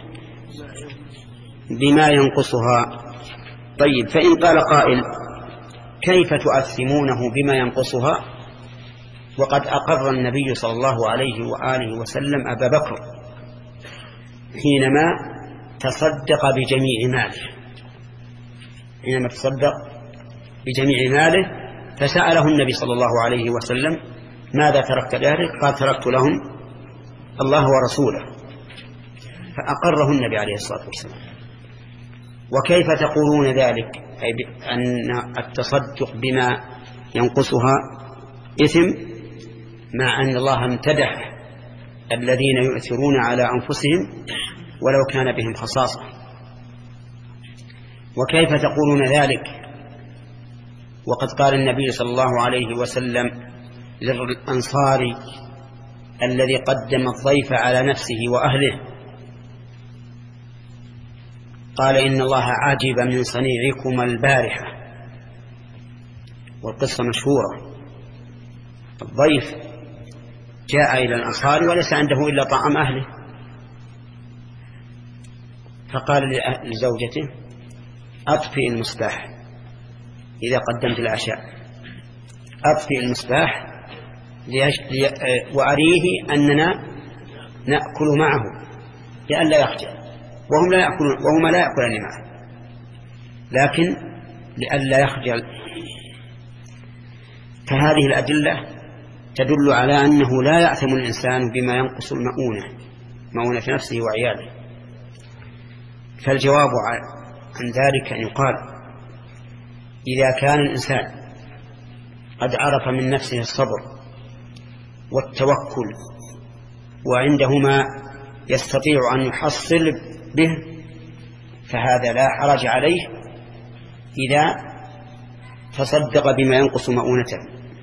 بما ينقصها. طيب فإن قال قائل كيف تؤثمونه بما ينقصها وقد أقر النبي صلى الله عليه وآله وسلم أبا بكر حينما تصدق بجميع ماله، حينما تصدق بجميع ماله فسأله النبي صلى الله عليه وسلم ماذا تركت لأهلك؟ قال تركت لهم الله ورسوله، فأقره النبي عليه الصلاة والسلام. وكيف تقولون ذلك أي أن التصدق بما ينقصها إثم مع أن الله امتدح الذين يؤثرون على أنفسهم ولو كان بهم خصاصة؟ وكيف تقولون ذلك وقد قال النبي صلى الله عليه وسلم للأنصاري الذي قدم الضيف على نفسه وأهله قال إن الله عجب من صنيعكم البارحة، والقصة مشهورة. الضيف جاء إلى الأنصار وليس عنده إلا طعام أهله، فقال لزوجته أطفئ المصباح إذا قدمت العشاء، أطفئ المصباح وأريه أننا نأكل معه لئلا يخجل، وهم لا يأكلون وهما لا يأكلان معه، لكن لئلا يخجل. فهذه الأدلة تدل على أنه لا يأثم الإنسان بما ينقص المؤونة، مؤونة نفسه وعياله. فالجواب عن ذلك أن يقال إذا كان الإنسان قد عرف من نفسه الصبر والتوكل وعنده ما يستطيع أن يحصل به فهذا لا حرج عليه إذا تصدق بما ينقص مؤونته.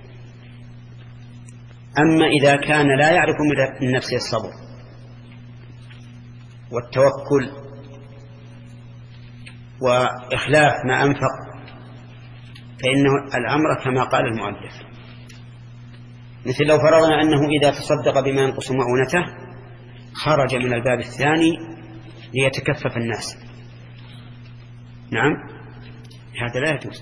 أما إذا كان لا يعرف من نفسه الصبر والتوكل وإخلاف ما أنفق فإنه الأمر كما قال المؤلف، مثل لو فرضنا أنه إذا تصدق بما ينقص مؤونته خرج من الباب الثاني ليتكفف الناس، نعم هذا لا يجوز.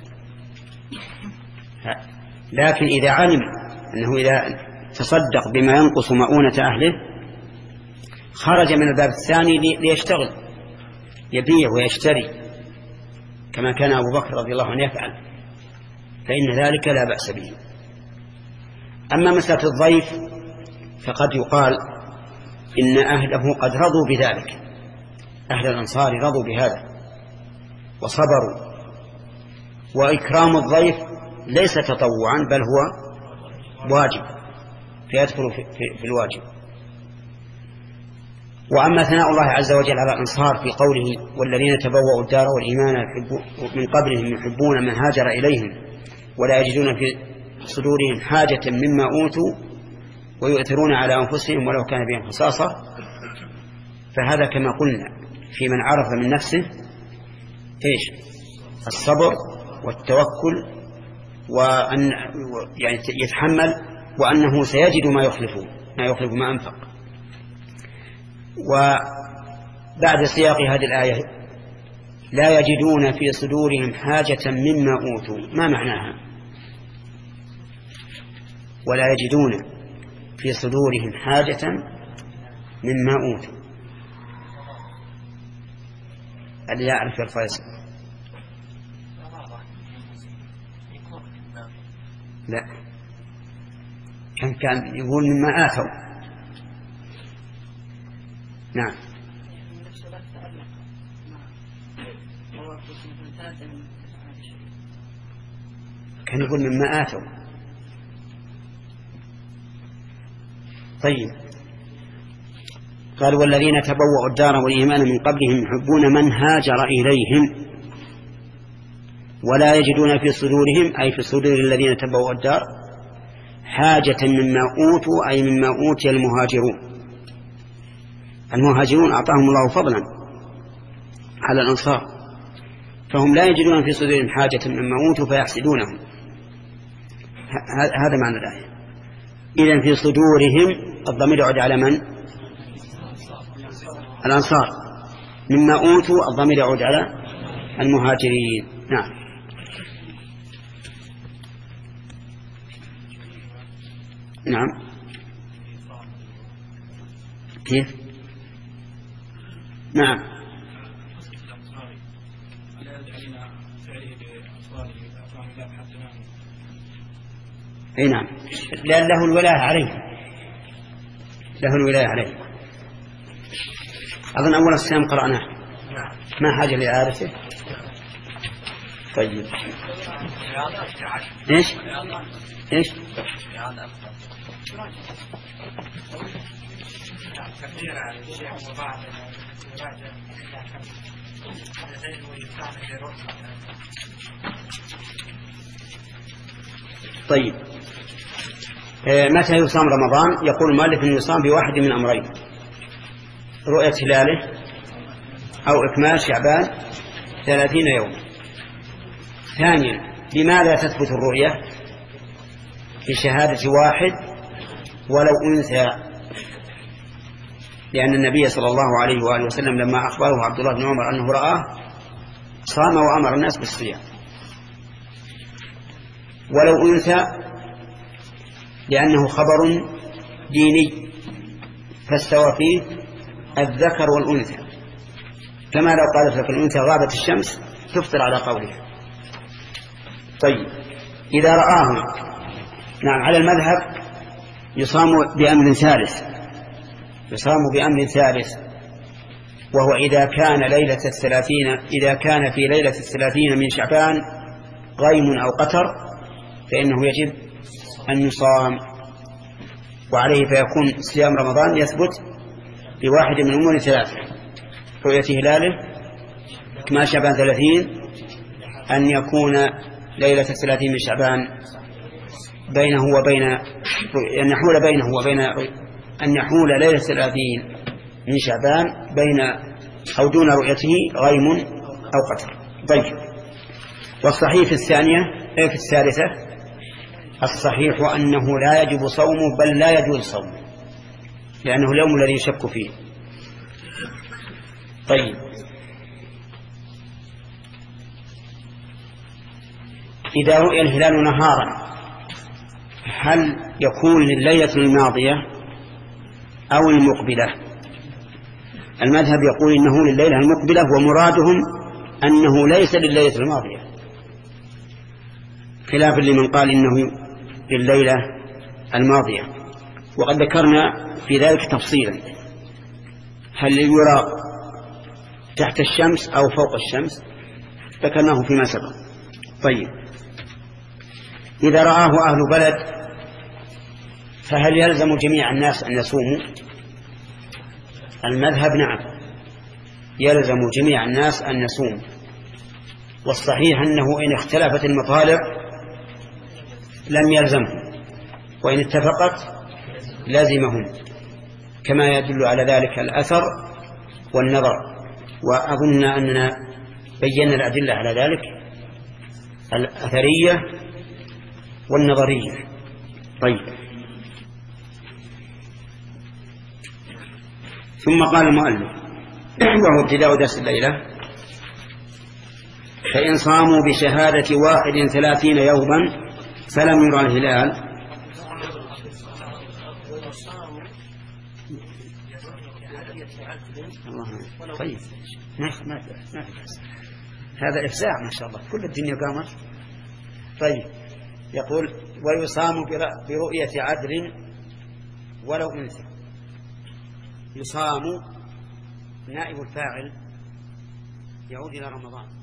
لكن إذا علم أنه إذا تصدق بما ينقص مؤونة أهله خرج من الباب الثاني ليشتغل يبيع ويشتري كما كان أبو بكر رضي الله عنه يفعل، فإن ذلك لا بأس به. أما مسألة الضيف فقد يقال إن أهله قد رضوا بذلك، أهل الأنصار رضوا بهذا وصبروا، وإكرام الضيف ليس تطوعا بل هو واجب فيدخل في, في, في الواجب. وأما ثناء الله عز وجل على الأنصار في قوله والذين تبوأوا الدار والإيمان من قبلهم يحبون من هاجر إليهم ولا يجدون في صدورهم حاجة مما أوتوا ويؤثرون على أنفسهم ولو كان بهم خصاصة، فهذا كما قلنا في من عرف من نفسه إيش الصبر والتوكل وأن يعني يتحمل وأنه سيجد ما يخلف ما يخلف ما أنفق. وبعد سياق هذه الآية لا يجدون في صدورهم حاجة مما أوتوا، ما معناها؟ ولا يجدون في صدورهم حاجة مما أوتوا، اللي يعرف الفيصل لا كان كان يقول مما آتوا. نعم كان يقول مما آتوا. طيب قال والذين تبوأوا الدار والإيمان من قبلهم يحبون من هاجر إليهم، ولا يجدون في صدورهم أي في صدور الذين تبوأوا الدار حاجة مما أوتوا أي مما أوتي المهاجرون. المهاجرون أعطاهم الله فضلا على الأنصار، فهم لا يجدون في صدورهم حاجة مما أوتوا فيحسدونهم. هذا معنى الآية. إذن في صدورهم الضمير يعود على من؟ الأنصار. مما أوتوا الضمير يعود على المهاجرين. نعم. نعم. كيف؟ نعم. اي نعم، لأن له الولاية عليه، له الولاية عليه. أظن أول السلام قرأناه، ما حاجة لإعادته. طيب ايش ايش طيب آه متى يصام رمضان؟ يقول المؤلف أنه يصام بواحد من أمرين: رؤية هلاله أو إكمال شعبان ثلاثين يوم. ثانيا، لماذا تثبت الرؤية بشهادة واحد ولو أنثى؟ لأن النبي صلى الله عليه وآله وسلم لما أخبره عبد الله بن عمر أنه رآه صام وأمر الناس بالصيام. ولو أنثى لأنه خبر ديني فاستوى فيه الذكر والأنثى، كما لو قالت لك الأنثى غابت الشمس تفطر على قوله. طيب إذا رآه، نعم، على المذهب يصام بأمر ثالث، يصام بأمر ثالث وهو إذا كان ليلة الثلاثين إذا كان في ليلة الثلاثين من شعبان غيم أو قتر فإنه يجب أن يصام، وعليه فيكون صيام رمضان يثبت بواحد من أمور ثلاثة: رؤية هلاله، إكمال شعبان ثلاثين، أن يكون ليلة الثلاثين من شعبان بينه وبين أن يحول بينه وبين أن يحول ليلة الثلاثين من شعبان بين أو دون رؤيته غيم أو قتر. طيب، والصحيح في الثانية أي في الثالثة الصحيح أنه لا يجب صومه بل لا يجوز صومه لأنه اليوم الذي يشك فيه. طيب، إذا رؤي الهلال نهارا هل يكون لليلة الماضية أو المقبلة؟ المذهب يقول إنه لليلة المقبلة، ومرادهم أنه ليس لليلة الماضية، خلافا لمن قال إنه لليلة الماضية. وقد ذكرنا في ذلك تفصيلا: هل يرى تحت الشمس أو فوق الشمس؟ ذكرناه فيما سبق. طيب، إذا رآه أهل بلد فهل يلزم جميع الناس أن يصوموا؟ المذهب نعم، يلزم جميع الناس أن يصوموا، والصحيح أنه إن اختلفت المطالع لم يلزمهم، وإن اتفقت لازمهم، كما يدل على ذلك الأثر والنظر، وأظن أننا بينا الأدلة على ذلك: الأثرية والنظرية. طيب، ثم قال المؤلف وهو ابتداء درس الليلة: فإن صاموا بشهادة واحد ثلاثين يوما فلم يرى الهلال الله. طيب، ما ما ما هذا إفزاع ما شاء الله، كل الدنيا قامت. طيب، يقول: ويصام برؤية عدل ولو أنثى. يصام نائب الفاعل يعود إلى رمضان.